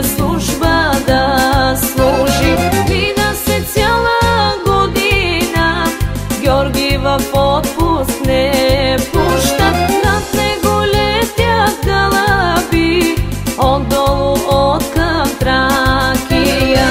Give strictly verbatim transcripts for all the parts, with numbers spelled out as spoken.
тия служба да служи. Мина се цяла година, Георги в отпуск не пущат. Над него летят гълъби, отдолу от към Тракия.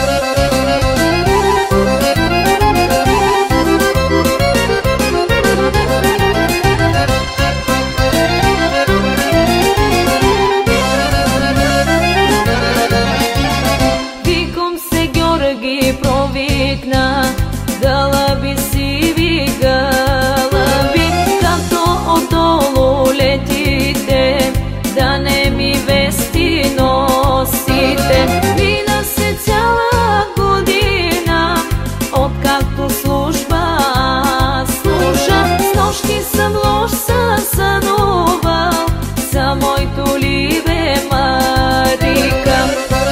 Виком се Георги провикна, гълъби сиви гълъби, като отдолу летите, да не ми вести носите. Мина се цяла година, откакто служба служа. С нощи съм лош сън сънувал, за моето либе Марика.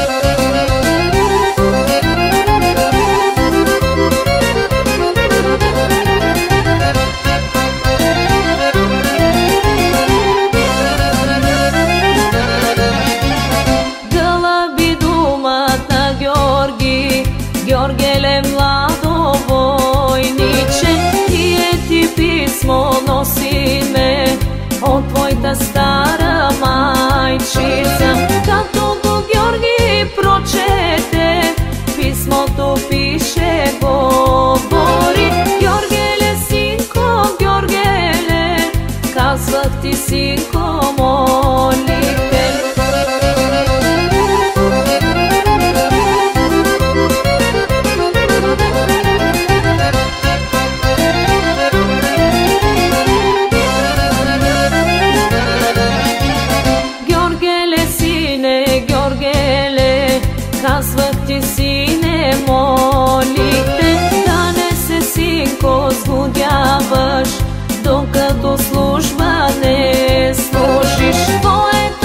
Георгеле, младо войниче, тие ти писмо носиме от твоята стара майчица. Като го Георги прочете, писмото пише, говори: Георгеле, синко, Георгеле, казвах ти, синко, молите. Казвах ти, сине, молите, да не се, синко, сгодяваш, докато служба не служиш. Твоето